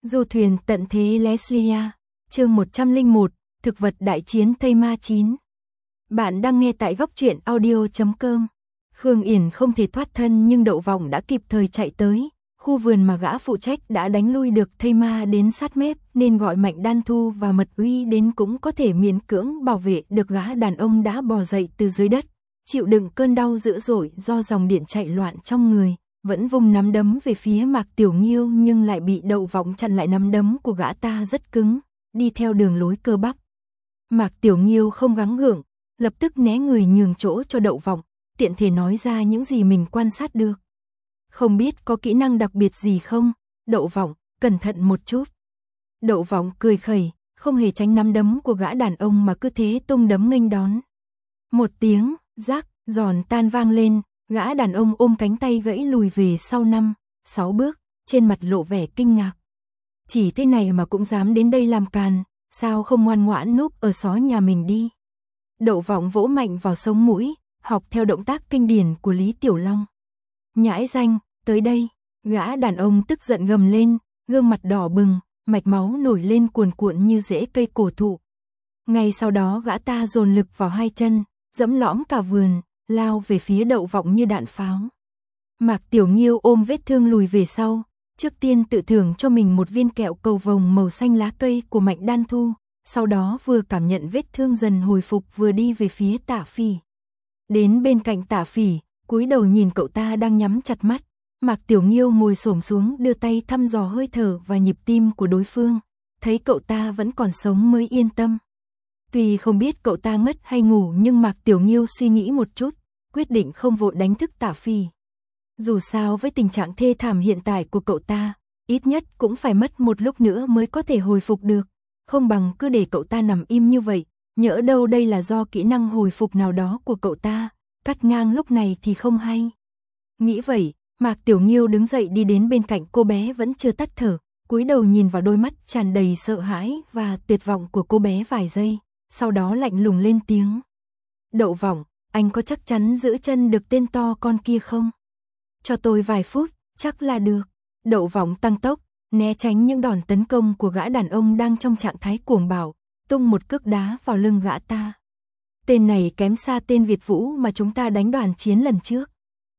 Du thuyền tận thế Leslia, chương 101, thực vật đại chiến Tây Ma 9. Bạn đang nghe tại góc truyện audio.com. Khương Yển không thể thoát thân nhưng Đậu Vọng đã kịp thời chạy tới. Khu vườn mà gã phụ trách đã đánh lui được Thây Ma đến sát mép, nên gọi Mạnh Đan Thu và Mật Uy đến cũng có thể miễn cưỡng bảo vệ được gã đàn ông đã bò dậy từ dưới đất, chịu đựng cơn đau dữ dội do dòng điện chạy loạn trong người, vẫn vung nắm đấm về phía Mạc Tiểu Nghiêu nhưng lại bị Đậu Vọng chặn lại. Nắm đấm của gã ta rất cứng, đi theo đường lối cơ bắp. Mạc Tiểu Nghiêu không gắng gượng, lập tức né người nhường chỗ cho Đậu Vọng, tiện thể nói ra những gì mình quan sát được. Không biết có kỹ năng đặc biệt gì không, Đậu Vọng, cẩn thận một chút. Đậu Vọng cười khẩy, không hề tránh nắm đấm của gã đàn ông mà cứ thế tung đấm nghênh đón. Một tiếng, rác, giòn tan vang lên, gã đàn ông ôm cánh tay gãy lùi về sau 5-6 bước, trên mặt lộ vẻ kinh ngạc. Chỉ thế này mà cũng dám đến đây làm càn, sao không ngoan ngoãn núp ở xó nhà mình đi. Đậu Vọng vỗ mạnh vào sống mũi, học theo động tác kinh điển của Lý Tiểu Long. Nhãi danh, tới đây, gã đàn ông tức giận gầm lên, gương mặt đỏ bừng, mạch máu nổi lên cuồn cuộn như rễ cây cổ thụ. Ngay sau đó gã ta dồn lực vào hai chân, dẫm lõm cả vườn, lao về phía Đậu Vọng như đạn pháo. Mạc Tiểu Nghiêu ôm vết thương lùi về sau, trước tiên tự thưởng cho mình một viên kẹo cầu vồng màu xanh lá cây của Mạnh Đan Thu, sau đó vừa cảm nhận vết thương dần hồi phục vừa đi về phía Tả Phỉ. Đến bên cạnh Tả Phỉ, cúi đầu nhìn cậu ta đang nhắm chặt mắt, Mạc Tiểu Nghiêu ngồi xổm xuống đưa tay thăm dò hơi thở và nhịp tim của đối phương, thấy cậu ta vẫn còn sống mới yên tâm. Tuy không biết cậu ta ngất hay ngủ nhưng Mạc Tiểu Nghiêu suy nghĩ một chút, quyết định không vội đánh thức Tả Phỉ. Dù sao với tình trạng thê thảm hiện tại của cậu ta, ít nhất cũng phải mất một lúc nữa mới có thể hồi phục được, không bằng cứ để cậu ta nằm im như vậy, nhỡ đâu đây là do kỹ năng hồi phục nào đó của cậu ta, cắt ngang lúc này thì không hay. Nghĩ vậy, Mạc Tiểu Nghiêu đứng dậy đi đến bên cạnh cô bé vẫn chưa tắt thở, cúi đầu nhìn vào đôi mắt tràn đầy sợ hãi và tuyệt vọng của cô bé vài giây, sau đó lạnh lùng lên tiếng. Đậu Vọng, anh có chắc chắn giữ chân được tên to con kia không? Cho tôi vài phút, chắc là được. Đậu Vọng tăng tốc, né tránh những đòn tấn công của gã đàn ông đang trong trạng thái cuồng bạo, tung một cước đá vào lưng gã ta. Tên này kém xa tên Việt Vũ mà chúng ta đánh đoàn chiến lần trước.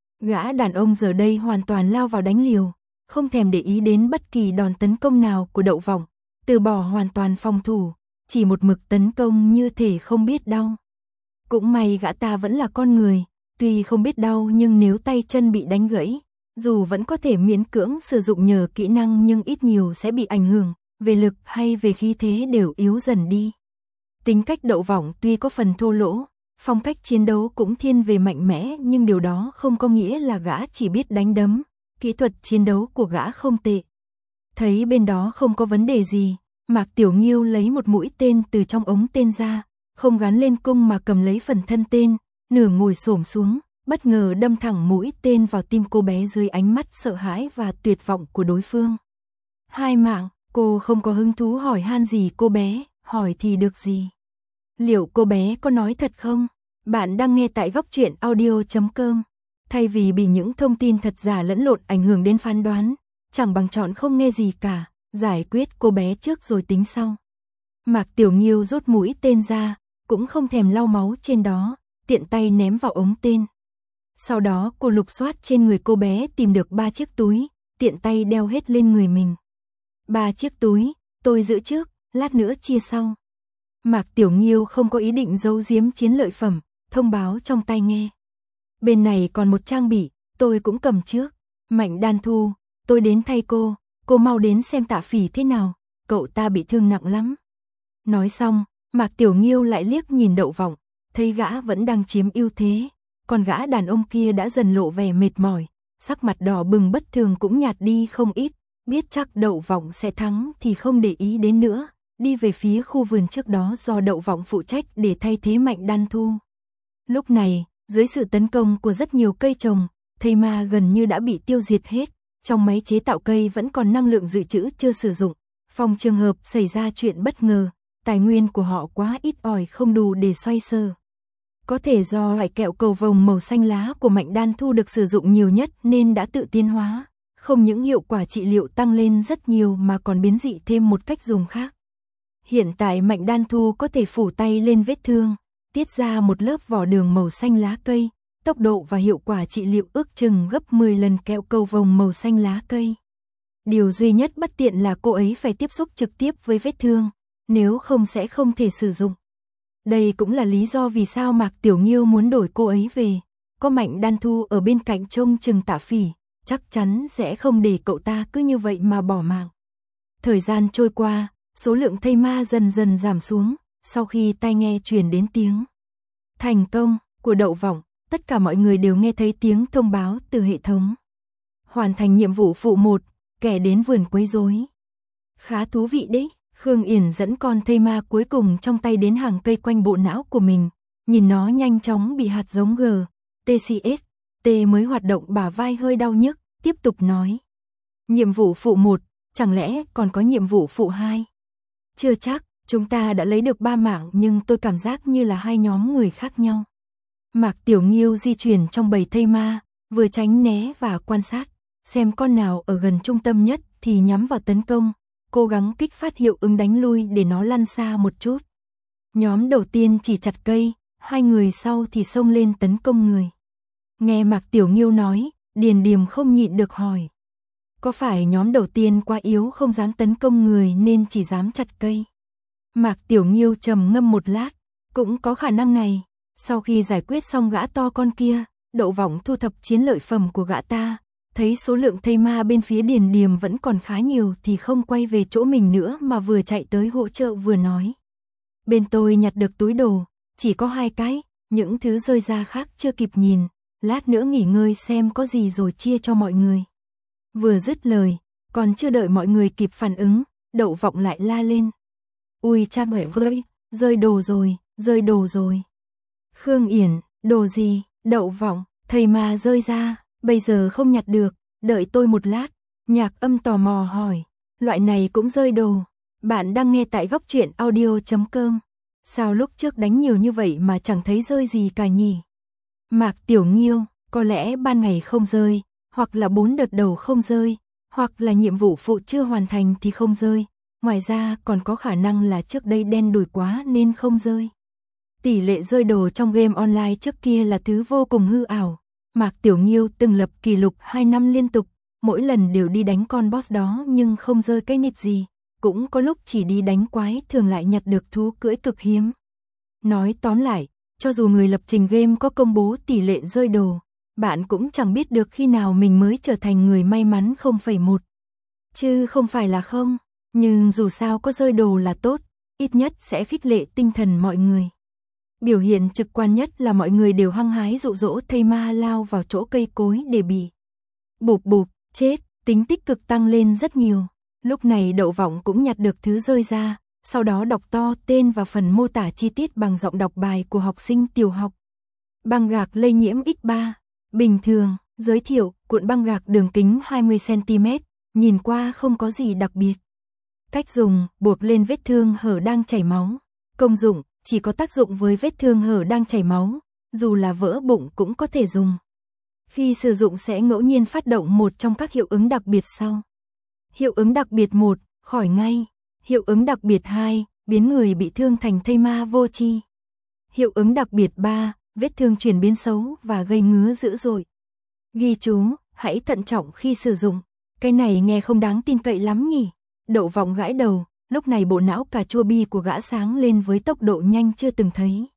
Gã đàn ông giờ đây hoàn toàn lao vào đánh liều, không thèm để ý đến bất kỳ đòn tấn công nào của Đậu Vọng, từ bỏ hoàn toàn phòng thủ, chỉ một mực tấn công như thể không biết đau. Cũng may gã ta vẫn là con người, tuy không biết đau nhưng nếu tay chân bị đánh gãy, dù vẫn có thể miễn cưỡng sử dụng nhờ kỹ năng nhưng ít nhiều sẽ bị ảnh hưởng, về lực hay về khí thế đều yếu dần đi. Tính cách Đậu Vọng tuy có phần thô lỗ, phong cách chiến đấu cũng thiên về mạnh mẽ nhưng điều đó không có nghĩa là gã chỉ biết đánh đấm, kỹ thuật chiến đấu của gã không tệ. Thấy bên đó không có vấn đề gì, Mạc Tiểu Nghiêu lấy một mũi tên từ trong ống tên ra, không gắn lên cung mà cầm lấy phần thân tên, nửa ngồi xổm xuống, bất ngờ đâm thẳng mũi tên vào tim cô bé dưới ánh mắt sợ hãi và tuyệt vọng của đối phương. Hai mạng, cô không có hứng thú hỏi han gì cô bé, hỏi thì được gì? Liệu cô bé có nói thật không? Bạn đang nghe tại góc truyện audio.com. Thay vì bị những thông tin thật giả lẫn lộn ảnh hưởng đến phán đoán, chẳng bằng chọn không nghe gì cả, giải quyết cô bé trước rồi tính sau. Mạc Tiểu Nghiêu rút mũi tên ra, cũng không thèm lau máu trên đó, tiện tay ném vào ống tên. Sau đó cô lục soát trên người cô bé tìm được 3 chiếc túi, tiện tay đeo hết lên người mình. 3 chiếc túi, tôi giữ trước, lát nữa chia sau. Mạc Tiểu Nghiêu không có ý định giấu giếm chiến lợi phẩm, thông báo trong tai nghe. Bên này còn một trang bị, tôi cũng cầm trước. Mạnh Đan Thu, tôi đến thay cô mau đến xem Tả Phỉ thế nào, cậu ta bị thương nặng lắm. Nói xong, Mạc Tiểu Nghiêu lại liếc nhìn Đậu Vọng, thấy gã vẫn đang chiếm ưu thế, còn gã đàn ông kia đã dần lộ vẻ mệt mỏi, sắc mặt đỏ bừng bất thường cũng nhạt đi không ít, biết chắc Đậu Vọng sẽ thắng thì không để ý đến nữa, đi về phía khu vườn trước đó do Đậu Vọng phụ trách để thay thế Mạnh Đan Thu. Lúc này, dưới sự tấn công của rất nhiều cây trồng, Thây Ma gần như đã bị tiêu diệt hết, trong máy chế tạo cây vẫn còn năng lượng dự trữ chưa sử dụng, phòng trường hợp xảy ra chuyện bất ngờ, tài nguyên của họ quá ít ỏi không đủ để xoay sở. Có thể do loại kẹo cầu vồng màu xanh lá của Mạnh Đan Thu được sử dụng nhiều nhất nên đã tự tiến hóa, không những hiệu quả trị liệu tăng lên rất nhiều mà còn biến dị thêm một cách dùng khác. Hiện tại Mạnh Đan Thu có thể phủ tay lên vết thương, tiết ra một lớp vỏ đường màu xanh lá cây, tốc độ và hiệu quả trị liệu ước chừng gấp 10 lần kẹo cầu vồng màu xanh lá cây. Điều duy nhất bất tiện là cô ấy phải tiếp xúc trực tiếp với vết thương, nếu không sẽ không thể sử dụng. Đây cũng là lý do vì sao Mạc Tiểu Nghiêu muốn đổi cô ấy về. Có Mạnh Đan Thu ở bên cạnh trông chừng Tạ Phỉ, chắc chắn sẽ không để cậu ta cứ như vậy mà bỏ mạng. Thời gian trôi qua, số lượng thây ma dần dần giảm xuống, sau khi tai nghe truyền đến tiếng thành công của Đậu Vọng, tất cả mọi người đều nghe thấy tiếng thông báo từ hệ thống. Hoàn thành nhiệm vụ phụ 1, kẻ đến vườn quấy rối. Khá thú vị đấy, Khương Yển dẫn con thây ma cuối cùng trong tay đến hàng cây quanh bộ não của mình, nhìn nó nhanh chóng bị hạt giống GTCS, T mới hoạt động bả vai hơi đau nhức, tiếp tục nói. Nhiệm vụ phụ 1, chẳng lẽ còn có nhiệm vụ phụ 2? Chưa chắc, chúng ta đã lấy được 3 mạng nhưng tôi cảm giác như là hai nhóm người khác nhau. Mạc Tiểu Nghiêu di chuyển trong bầy thây ma, vừa tránh né và quan sát, xem con nào ở gần trung tâm nhất thì nhắm vào tấn công, cố gắng kích phát hiệu ứng đánh lui để nó lăn xa một chút. Nhóm đầu tiên chỉ chặt cây, hai người sau thì xông lên tấn công người. Nghe Mạc Tiểu Nghiêu nói, Điền Điềm không nhịn được hỏi. Có phải nhóm đầu tiên quá yếu không dám tấn công người nên chỉ dám chặt cây? Mạc Tiểu Nghiêu trầm ngâm một lát, cũng có khả năng này. Sau khi giải quyết xong gã to con kia, Đậu Vọng thu thập chiến lợi phẩm của gã ta, thấy số lượng thây ma bên phía Điền Điềm vẫn còn khá nhiều thì không quay về chỗ mình nữa mà vừa chạy tới hỗ trợ vừa nói. Bên tôi nhặt được túi đồ, chỉ có 2 cái, những thứ rơi ra khác chưa kịp nhìn, lát nữa nghỉ ngơi xem có gì rồi chia cho mọi người. Vừa dứt lời, còn chưa đợi mọi người kịp phản ứng, Đậu Vọng lại la lên. Ui cha mẹ ơi, rơi đồ rồi, rơi đồ rồi. Khương Yển, đồ gì? Đậu Vọng, thầy mà rơi ra, bây giờ không nhặt được, đợi tôi một lát. Nhạc Âm tò mò hỏi, loại này cũng rơi đồ. Bạn đang nghe tại góc truyện audio.com. Sao lúc trước đánh nhiều như vậy mà chẳng thấy rơi gì cả nhỉ? Mạc Tiểu Nghiêu, có lẽ ban ngày không rơi, hoặc là 4 đợt đầu không rơi, hoặc là nhiệm vụ phụ chưa hoàn thành thì không rơi. Ngoài ra còn có khả năng là trước đây đen đủi quá nên không rơi. Tỷ lệ rơi đồ trong game online trước kia là thứ vô cùng hư ảo. Mạc Tiểu Nghiêu từng lập kỷ lục 2 năm liên tục, mỗi lần đều đi đánh con boss đó nhưng không rơi cái nịt gì. Cũng có lúc chỉ đi đánh quái thường lại nhặt được thú cưỡi cực hiếm. Nói tóm lại, cho dù người lập trình game có công bố tỷ lệ rơi đồ, bạn cũng chẳng biết được khi nào mình mới trở thành người may mắn 0,1. Chứ không phải là không, nhưng dù sao có rơi đồ là tốt, ít nhất sẽ khích lệ tinh thần mọi người. Biểu hiện trực quan nhất là mọi người đều hăng hái dụ dỗ thây ma lao vào chỗ cây cối để bị bụp bụp, chết, tính tích cực tăng lên rất nhiều. Lúc này Đậu Vọng cũng nhặt được thứ rơi ra, sau đó đọc to tên và phần mô tả chi tiết bằng giọng đọc bài của học sinh tiểu học. Băng gạc lây nhiễm X3, bình thường, giới thiệu, cuộn băng gạc đường kính 20cm, nhìn qua không có gì đặc biệt. Cách dùng, buộc lên vết thương hở đang chảy máu. Công dụng, chỉ có tác dụng với vết thương hở đang chảy máu, dù là vỡ bụng cũng có thể dùng. Khi sử dụng sẽ ngẫu nhiên phát động một trong các hiệu ứng đặc biệt sau. Hiệu ứng đặc biệt 1, khỏi ngay. Hiệu ứng đặc biệt 2, biến người bị thương thành thây ma vô tri. Hiệu ứng đặc biệt 3, vết thương chuyển biến xấu và gây ngứa dữ dội. Ghi chú, hãy thận trọng khi sử dụng. Cái này nghe không đáng tin cậy lắm nhỉ? Đậu Vọng gãi đầu, lúc này bộ não cà chua bi của gã sáng lên với tốc độ nhanh chưa từng thấy.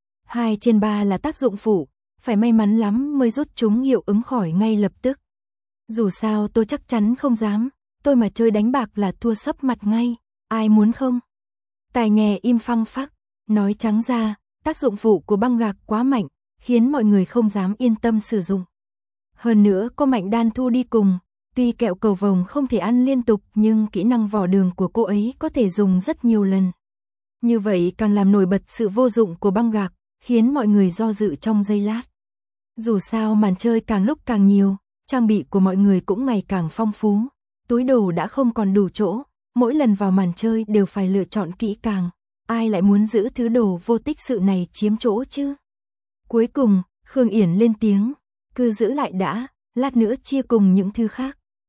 2/3 là tác dụng phụ, phải may mắn lắm mới rút chúng hiệu ứng khỏi ngay lập tức. Dù sao tôi chắc chắn không dám, tôi mà chơi đánh bạc là thua sấp mặt ngay, ai muốn không? Tai nghe im phăng phắc, nói trắng ra, tác dụng phụ của băng gạc quá mạnh, khiến mọi người không dám yên tâm sử dụng. Hơn nữa có Mạnh Đan Thu đi cùng, tuy kẹo cầu vồng không thể ăn liên tục nhưng kỹ năng vỏ đường của cô ấy có thể dùng rất nhiều lần. Như vậy càng làm nổi bật sự vô dụng của băng gạc, khiến mọi người do dự trong giây lát. Dù sao màn chơi càng lúc càng nhiều, trang bị của mọi người cũng ngày càng phong phú, túi đồ đã không còn đủ chỗ, mỗi lần vào màn chơi đều phải lựa chọn kỹ càng, ai lại muốn giữ thứ đồ vô tích sự này chiếm chỗ chứ? Cuối cùng, Khương Yển lên tiếng, cứ giữ lại đã, lát nữa chia cùng những thứ khác.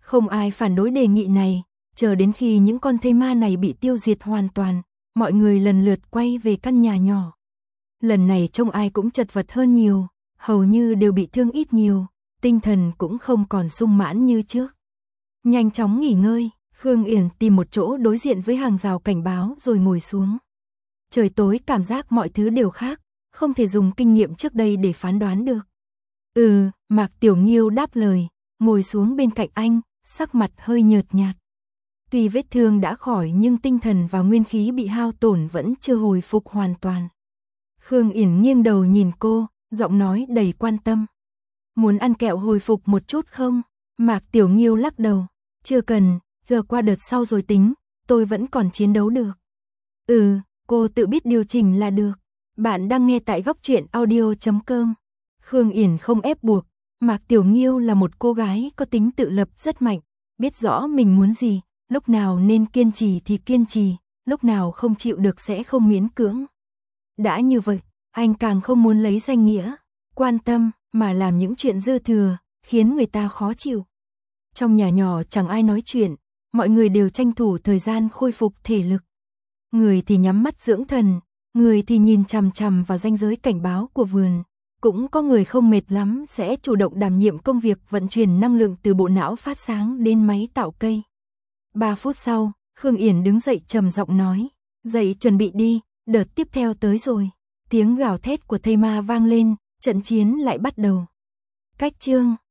Không ai phản đối đề nghị này, chờ đến khi những con thây ma này bị tiêu diệt hoàn toàn, mọi người lần lượt quay về căn nhà nhỏ. Lần này trông ai cũng chật vật hơn nhiều, hầu như đều bị thương ít nhiều, tinh thần cũng không còn sung mãn như trước. Nhanh chóng nghỉ ngơi, Khương Yển tìm một chỗ đối diện với hàng rào cảnh báo rồi ngồi xuống. Trời tối cảm giác mọi thứ đều khác, không thể dùng kinh nghiệm trước đây để phán đoán được. Mạc Tiểu Nghiêu đáp lời, ngồi xuống bên cạnh anh, sắc mặt hơi nhợt nhạt. Tuy vết thương đã khỏi nhưng tinh thần và nguyên khí bị hao tổn vẫn chưa hồi phục hoàn toàn. Khương Yển nghiêng đầu nhìn cô, giọng nói đầy quan tâm. Muốn ăn kẹo hồi phục một chút không? Mạc Tiểu Nghiêu lắc đầu. Chưa cần, giờ qua đợt sau rồi tính, tôi vẫn còn chiến đấu được. Cô tự biết điều chỉnh là được. Bạn đang nghe tại góc truyện audio.com. Khương Yển không ép buộc. Mạc Tiểu Nghiêu là một cô gái có tính tự lập rất mạnh, biết rõ mình muốn gì, lúc nào nên kiên trì thì kiên trì, lúc nào không chịu được sẽ không miễn cưỡng. Đã như vậy, anh càng không muốn lấy danh nghĩa, quan tâm, mà làm những chuyện dư thừa, khiến người ta khó chịu. Trong nhà nhỏ chẳng ai nói chuyện, mọi người đều tranh thủ thời gian khôi phục thể lực. Người thì nhắm mắt dưỡng thần, người thì nhìn chằm chằm vào ranh giới cảnh báo của vườn. Cũng có người không mệt lắm sẽ chủ động đảm nhiệm công việc vận chuyển năng lượng từ bộ não phát sáng đến máy tạo cây. 3 phút sau, Khương Yển đứng dậy trầm giọng nói, dậy chuẩn bị đi, đợt tiếp theo tới rồi. Tiếng gào thét của thây ma vang lên, trận chiến lại bắt đầu. Cách chương